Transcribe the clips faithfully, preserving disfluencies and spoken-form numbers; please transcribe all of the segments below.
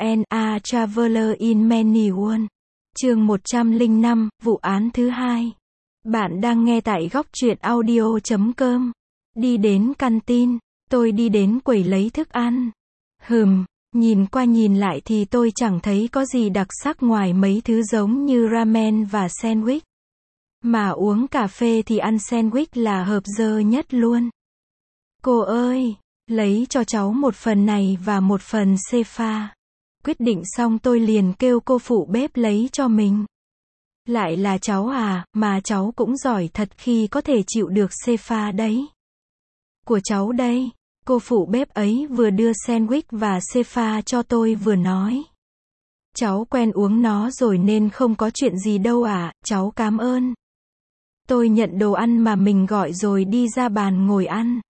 and a Traveler in Many Worlds. Chương một trăm lẻ năm, vụ án thứ hai. Bạn đang nghe tại góc truyện audio chấm com. Đi đến căn tin, tôi đi đến quầy lấy thức ăn. Hừm, nhìn qua nhìn lại thì tôi chẳng thấy có gì đặc sắc ngoài mấy thứ giống như ramen và sandwich. Mà uống cà phê thì ăn sandwich là hợp dơ nhất luôn. Cô ơi, lấy cho cháu một phần này và một phần xê pha. Quyết định xong tôi liền kêu cô phụ bếp lấy cho mình. Lại là cháu à, mà cháu cũng giỏi thật khi có thể chịu được xê pha đấy. Của cháu đây. Cô phụ bếp ấy vừa đưa sandwich và xê pha cho tôi vừa nói. Cháu quen uống nó rồi nên không có chuyện gì đâu ạ, à, cháu cảm ơn. Tôi nhận đồ ăn mà mình gọi rồi đi ra bàn ngồi ăn.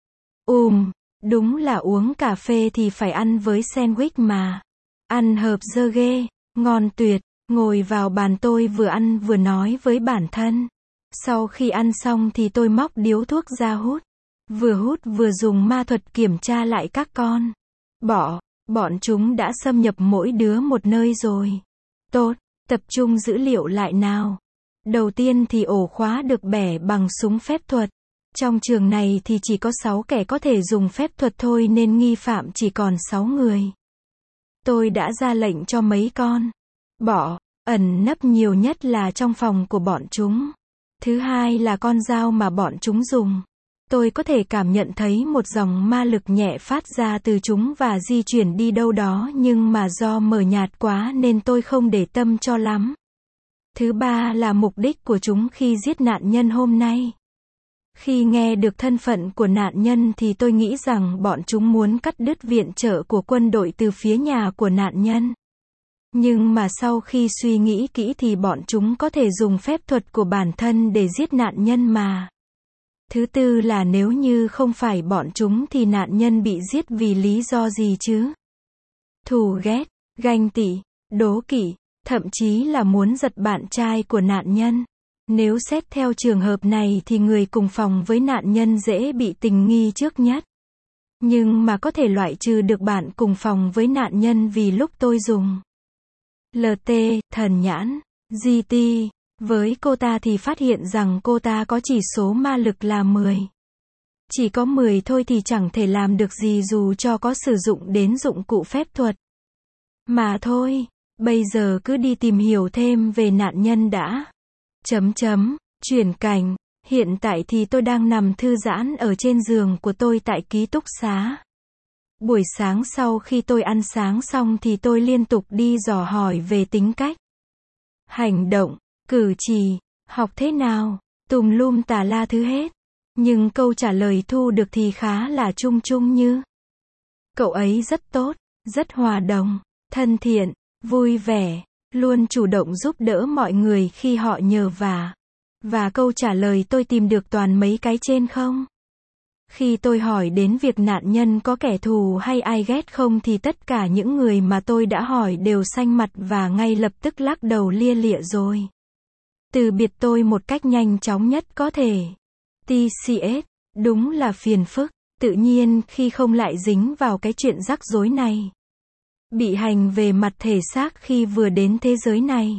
Ùm, đúng là uống cà phê thì phải ăn với sandwich mà. Ăn hợp dơ ghê, ngon tuyệt. Ngồi vào bàn tôi vừa ăn vừa nói với bản thân. Sau khi ăn xong thì tôi móc điếu thuốc ra hút. Vừa hút vừa dùng ma thuật kiểm tra lại các con. Bỏ, bọn chúng đã xâm nhập mỗi đứa một nơi rồi. Tốt, tập trung dữ liệu lại nào. Đầu tiên thì ổ khóa được bẻ bằng súng phép thuật. Trong trường này thì chỉ có sáu kẻ có thể dùng phép thuật thôi nên nghi phạm chỉ còn sáu người. Tôi đã ra lệnh cho mấy con. Bỏ, ẩn nấp nhiều nhất là trong phòng của bọn chúng. Thứ hai là con dao mà bọn chúng dùng. Tôi có thể cảm nhận thấy một dòng ma lực nhẹ phát ra từ chúng và di chuyển đi đâu đó nhưng mà do mờ nhạt quá nên tôi không để tâm cho lắm. Thứ ba là mục đích của chúng khi giết nạn nhân hôm nay. Khi nghe được thân phận của nạn nhân thì tôi nghĩ rằng bọn chúng muốn cắt đứt viện trợ của quân đội từ phía nhà của nạn nhân. Nhưng mà sau khi suy nghĩ kỹ thì bọn chúng có thể dùng phép thuật của bản thân để giết nạn nhân mà. Thứ tư là nếu như không phải bọn chúng thì nạn nhân bị giết vì lý do gì chứ? Thù ghét, ganh tị, đố kỵ, thậm chí là muốn giật bạn trai của nạn nhân. Nếu xét theo trường hợp này thì người cùng phòng với nạn nhân dễ bị tình nghi trước nhất. Nhưng mà có thể loại trừ được bạn cùng phòng với nạn nhân vì lúc tôi dùng lờ tê, thần nhãn, giê tê, với cô ta thì phát hiện rằng cô ta có chỉ số ma lực là mười. Chỉ có mười thôi thì chẳng thể làm được gì dù cho có sử dụng đến dụng cụ phép thuật. Mà thôi, bây giờ cứ đi tìm hiểu thêm về nạn nhân đã. Chấm chấm, chuyển cảnh, hiện tại thì tôi đang nằm thư giãn ở trên giường của tôi tại ký túc xá. Buổi sáng sau khi tôi ăn sáng xong thì tôi liên tục đi dò hỏi về tính cách, hành động, cử chỉ, học thế nào, tùm lum tà la thứ hết. Nhưng câu trả lời thu được thì khá là chung chung như. Cậu ấy rất tốt, rất hòa đồng, thân thiện, vui vẻ, luôn chủ động giúp đỡ mọi người khi họ nhờ vả. Và câu trả lời tôi tìm được toàn mấy cái trên không? Khi tôi hỏi đến việc nạn nhân có kẻ thù hay ai ghét không thì tất cả những người mà tôi đã hỏi đều xanh mặt và ngay lập tức lắc đầu lia lịa rồi. Từ biệt tôi một cách nhanh chóng nhất có thể. tê xê ét, đúng là phiền phức, tự nhiên khi không lại dính vào cái chuyện rắc rối này. Bị hành về mặt thể xác khi vừa đến thế giới này.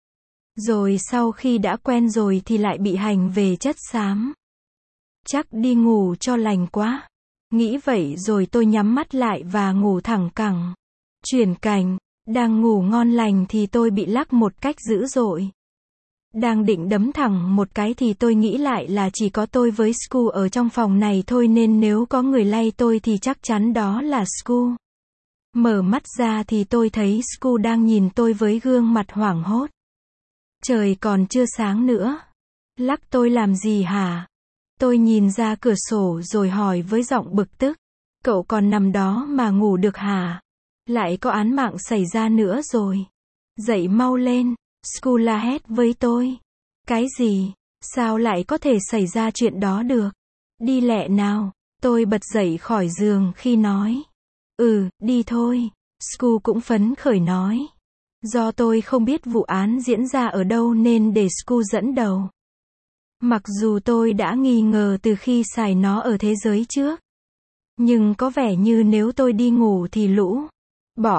Rồi sau khi đã quen rồi thì lại bị hành về chất xám. Chắc đi ngủ cho lành quá. Nghĩ vậy rồi tôi nhắm mắt lại và ngủ thẳng cẳng. Chuyển cảnh, đang ngủ ngon lành thì tôi bị lắc một cách dữ dội. Đang định đấm thẳng một cái thì tôi nghĩ lại là chỉ có tôi với Sku ở trong phòng này thôi nên nếu có người lay tôi thì chắc chắn đó là Sku. Mở mắt ra thì tôi thấy Sku đang nhìn tôi với gương mặt hoảng hốt. Trời còn chưa sáng nữa. Lắc tôi làm gì hả? Tôi nhìn ra cửa sổ rồi hỏi với giọng bực tức. Cậu còn nằm đó mà ngủ được hả? Lại có án mạng xảy ra nữa rồi. Dậy mau lên. Sku la hét với tôi. Cái gì? Sao lại có thể xảy ra chuyện đó được? Đi lẹ nào. Tôi bật dậy khỏi giường khi nói. Ừ, đi thôi. Sku cũng phấn khởi nói. Do tôi không biết vụ án diễn ra ở đâu nên để Sku dẫn đầu. Mặc dù tôi đã nghi ngờ từ khi xài nó ở thế giới trước. Nhưng có vẻ như nếu tôi đi ngủ thì lũ bỏ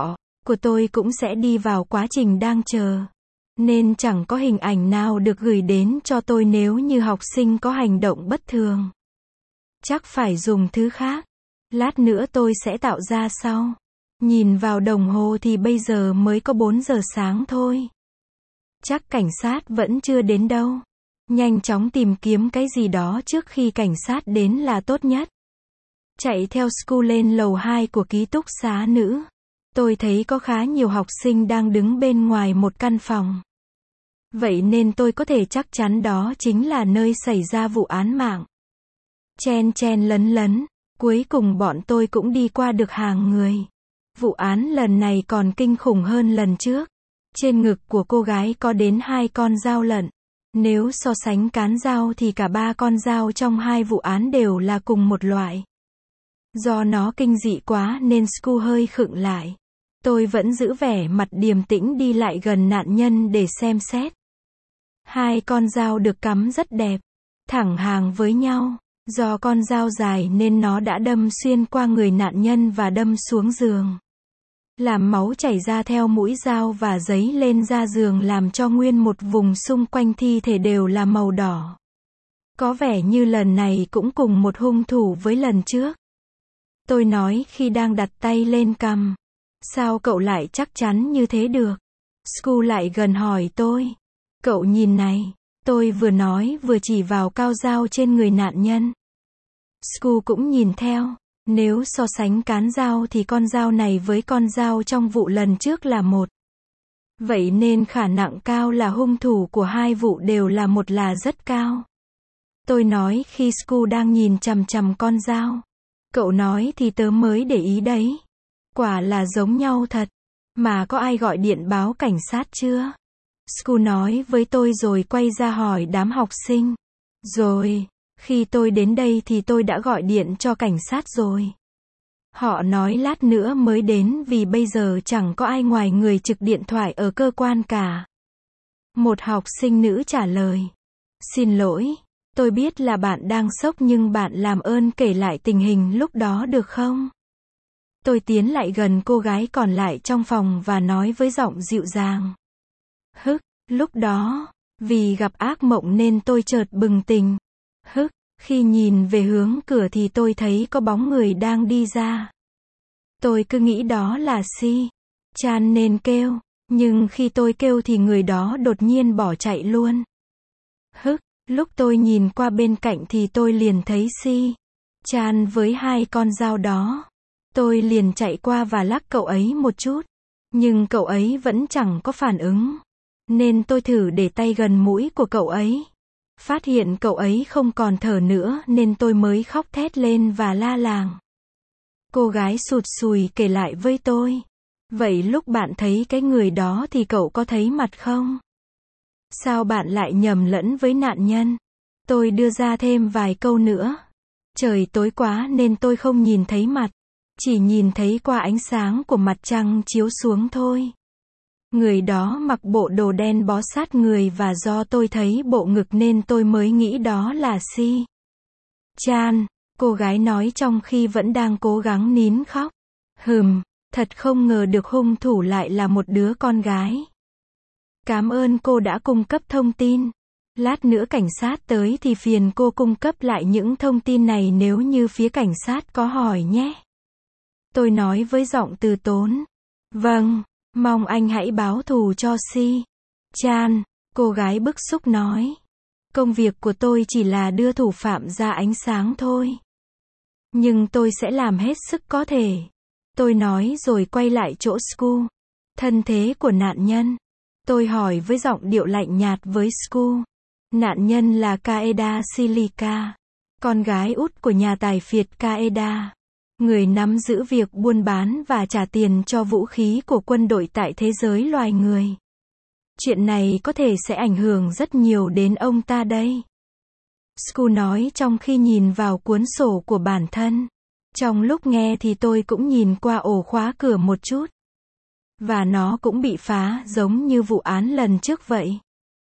của tôi cũng sẽ đi vào quá trình đang chờ. Nên chẳng có hình ảnh nào được gửi đến cho tôi nếu như học sinh có hành động bất thường. Chắc phải dùng thứ khác. Lát nữa tôi sẽ tạo ra sau. Nhìn vào đồng hồ thì bây giờ mới có bốn giờ sáng thôi. Chắc cảnh sát vẫn chưa đến đâu. Nhanh chóng tìm kiếm cái gì đó trước khi cảnh sát đến là tốt nhất. Chạy theo School lên lầu hai của ký túc xá nữ. Tôi thấy có khá nhiều học sinh đang đứng bên ngoài một căn phòng. Vậy nên tôi có thể chắc chắn đó chính là nơi xảy ra vụ án mạng. Chen chen lấn lấn, cuối cùng bọn tôi cũng đi qua được hàng người. Vụ án lần này còn kinh khủng hơn lần trước. Trên ngực của cô gái có đến hai con dao lận. Nếu so sánh cán dao thì cả ba con dao trong hai vụ án đều là cùng một loại. Do nó kinh dị quá nên School hơi khựng lại. Tôi vẫn giữ vẻ mặt điềm tĩnh đi lại gần nạn nhân để xem xét. Hai con dao được cắm rất đẹp, thẳng hàng với nhau. Do con dao dài nên nó đã đâm xuyên qua người nạn nhân và đâm xuống giường. Làm máu chảy ra theo mũi dao và dấy lên da giường làm cho nguyên một vùng xung quanh thi thể đều là màu đỏ. Có vẻ như lần này cũng cùng một hung thủ với lần trước. Tôi nói khi đang đặt tay lên cằm. Sao cậu lại chắc chắn như thế được? School lại gần hỏi tôi. Cậu nhìn này. Tôi vừa nói vừa chỉ vào cao dao trên người nạn nhân. School cũng nhìn theo. Nếu so sánh cán dao thì con dao này với con dao trong vụ lần trước là một. Vậy nên khả năng cao là hung thủ của hai vụ đều là một là rất cao. Tôi nói khi School đang nhìn chằm chằm con dao. Cậu nói thì tớ mới để ý đấy. Quả là giống nhau thật. Mà có ai gọi điện báo cảnh sát chưa? School nói với tôi rồi quay ra hỏi đám học sinh. Rồi, khi tôi đến đây thì tôi đã gọi điện cho cảnh sát rồi. Họ nói lát nữa mới đến vì bây giờ chẳng có ai ngoài người trực điện thoại ở cơ quan cả. Một học sinh nữ trả lời. Xin lỗi, tôi biết là bạn đang sốc nhưng bạn làm ơn kể lại tình hình lúc đó được không? Tôi tiến lại gần cô gái còn lại trong phòng và nói với giọng dịu dàng. Hức, lúc đó, vì gặp ác mộng nên tôi chợt bừng tỉnh. Hức, khi nhìn về hướng cửa thì tôi thấy có bóng người đang đi ra. Tôi cứ nghĩ đó là Si Chan nên kêu, nhưng khi tôi kêu thì người đó đột nhiên bỏ chạy luôn. Hức, lúc tôi nhìn qua bên cạnh thì tôi liền thấy Si Chan với hai con dao đó. Tôi liền chạy qua và lắc cậu ấy một chút. Nhưng cậu ấy vẫn chẳng có phản ứng. Nên tôi thử để tay gần mũi của cậu ấy. Phát hiện cậu ấy không còn thở nữa nên tôi mới khóc thét lên và la làng. Cô gái sụt sùi kể lại với tôi. Vậy lúc bạn thấy cái người đó thì cậu có thấy mặt không? Sao bạn lại nhầm lẫn với nạn nhân? Tôi đưa ra thêm vài câu nữa. Trời tối quá nên tôi không nhìn thấy mặt. Chỉ nhìn thấy qua ánh sáng của mặt trăng chiếu xuống thôi. Người đó mặc bộ đồ đen bó sát người và do tôi thấy bộ ngực nên tôi mới nghĩ đó là Si Chan, cô gái nói trong khi vẫn đang cố gắng nín khóc. Hừm, thật không ngờ được hung thủ lại là một đứa con gái. Cảm ơn cô đã cung cấp thông tin. Lát nữa cảnh sát tới thì phiền cô cung cấp lại những thông tin này nếu như phía cảnh sát có hỏi nhé. Tôi nói với giọng từ tốn. Vâng, mong anh hãy báo thù cho Si Chan, cô gái bức xúc nói. Công việc của tôi chỉ là đưa thủ phạm ra ánh sáng thôi. Nhưng tôi sẽ làm hết sức có thể. Tôi nói rồi quay lại chỗ School. Thân thế của nạn nhân. Tôi hỏi với giọng điệu lạnh nhạt với School. Nạn nhân là Kaeda Silica, con gái út của nhà tài phiệt Kaeda. Người nắm giữ việc buôn bán và trả tiền cho vũ khí của quân đội tại thế giới loài người. Chuyện này có thể sẽ ảnh hưởng rất nhiều đến ông ta đây. School nói trong khi nhìn vào cuốn sổ của bản thân. Trong lúc nghe thì tôi cũng nhìn qua ổ khóa cửa một chút. Và nó cũng bị phá giống như vụ án lần trước vậy.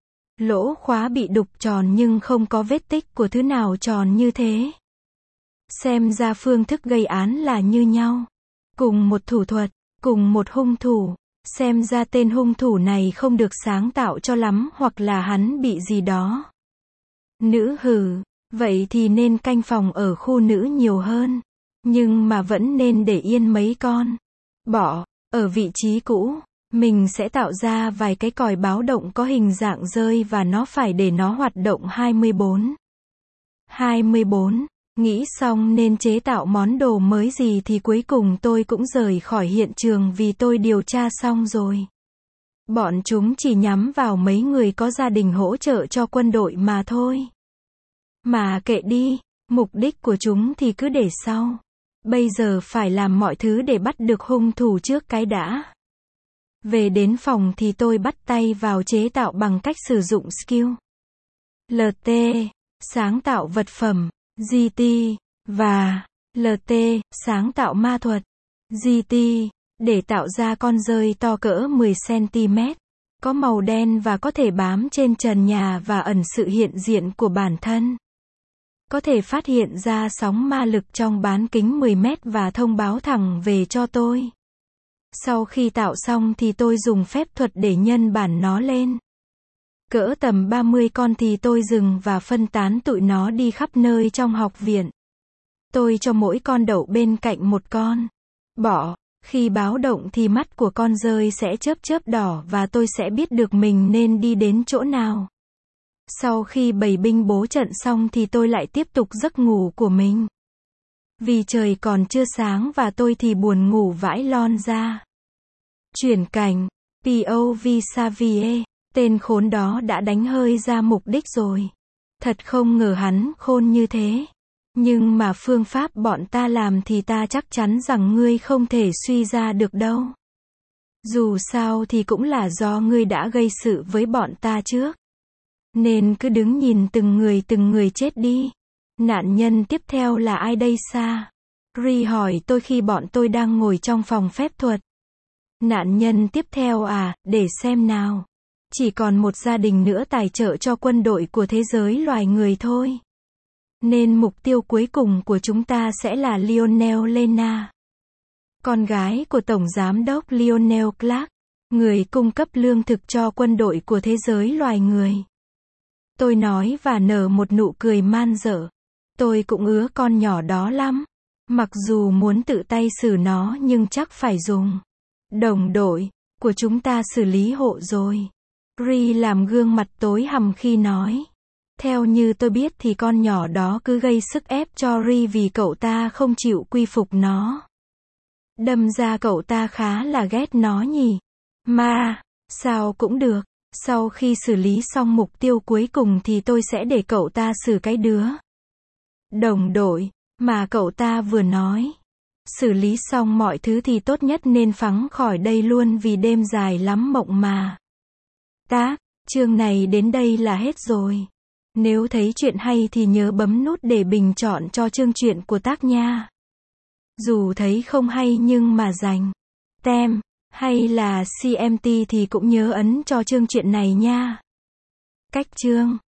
Lỗ khóa bị đục tròn nhưng không có vết tích của thứ nào tròn như thế. Xem ra phương thức gây án là như nhau. Cùng một thủ thuật, Cùng một hung thủ. Xem ra tên hung thủ này không được sáng tạo cho lắm hoặc là hắn bị gì đó. Nữ hừ. Vậy thì nên canh phòng ở khu nữ nhiều hơn. Nhưng mà vẫn nên để yên mấy con bọ ở vị trí cũ. Mình sẽ tạo ra vài cái còi báo động có hình dạng rơi và nó phải để nó hoạt động hai mươi bốn. hai mươi bốn. Nghĩ xong nên chế tạo món đồ mới gì thì cuối cùng tôi cũng rời khỏi hiện trường vì tôi điều tra xong rồi. Bọn chúng chỉ nhắm vào mấy người có gia đình hỗ trợ cho quân đội mà thôi. Mà kệ đi, mục đích của chúng thì cứ để sau. Bây giờ phải làm mọi thứ để bắt được hung thủ trước cái đã. Về đến phòng thì tôi bắt tay vào chế tạo bằng cách sử dụng skill lờ tê, sáng tạo vật phẩm, giê tê, và lờ tê, sáng tạo ma thuật, giê tê, để tạo ra con dơi to cỡ mười xăng-ti-mét, có màu đen và có thể bám trên trần nhà và ẩn sự hiện diện của bản thân. Có thể phát hiện ra sóng ma lực trong bán kính mười mét và thông báo thẳng về cho tôi. Sau khi tạo xong thì tôi dùng phép thuật để nhân bản nó lên. Cỡ tầm ba mươi con thì tôi dừng và phân tán tụi nó đi khắp nơi trong học viện. Tôi cho mỗi con đậu bên cạnh một con bọ. Khi báo động thì mắt của con dơi sẽ chớp chớp đỏ và tôi sẽ biết được mình nên đi đến chỗ nào. Sau khi bày binh bố trận xong thì tôi lại tiếp tục giấc ngủ của mình. Vì trời còn chưa sáng và tôi thì buồn ngủ vãi lon ra. Chuyển cảnh. pê ô vê Xavier. Tên khốn đó đã đánh hơi ra mục đích rồi. Thật không ngờ hắn khôn như thế. Nhưng mà phương pháp bọn ta làm thì ta chắc chắn rằng ngươi không thể suy ra được đâu. Dù sao thì cũng là do ngươi đã gây sự với bọn ta trước. Nên cứ đứng nhìn từng người từng người chết đi. Nạn nhân tiếp theo là ai đây Sa? Ri hỏi tôi khi bọn tôi đang ngồi trong phòng phép thuật. Nạn nhân tiếp theo à, để xem nào. Chỉ còn một gia đình nữa tài trợ cho quân đội của thế giới loài người thôi. Nên mục tiêu cuối cùng của chúng ta sẽ là Lionel Lena. Con gái của Tổng Giám đốc Lionel Clark. Người cung cấp lương thực cho quân đội của thế giới loài người. Tôi nói và nở một nụ cười man dợ. Tôi cũng ứa con nhỏ đó lắm. Mặc dù muốn tự tay xử nó nhưng chắc phải dùng đồng đội của chúng ta xử lý hộ rồi. Ri làm gương mặt tối hằm khi nói. Theo như tôi biết thì con nhỏ đó cứ gây sức ép cho Ri vì cậu ta không chịu quy phục nó. Đâm ra cậu ta khá là ghét nó nhỉ. Mà, sao cũng được. Sau khi xử lý xong mục tiêu cuối cùng thì tôi sẽ để cậu ta xử cái đứa đồng đội mà cậu ta vừa nói. Xử lý xong mọi thứ thì tốt nhất nên phóng khỏi đây luôn vì đêm dài lắm mộng mà. Tác, chương này đến đây là hết rồi. Nếu thấy chuyện hay thì nhớ bấm nút để bình chọn cho chương truyện của tác nha. Dù thấy không hay nhưng mà dành tem hay là xê em tê thì cũng nhớ ấn cho chương truyện này nha. Cách chương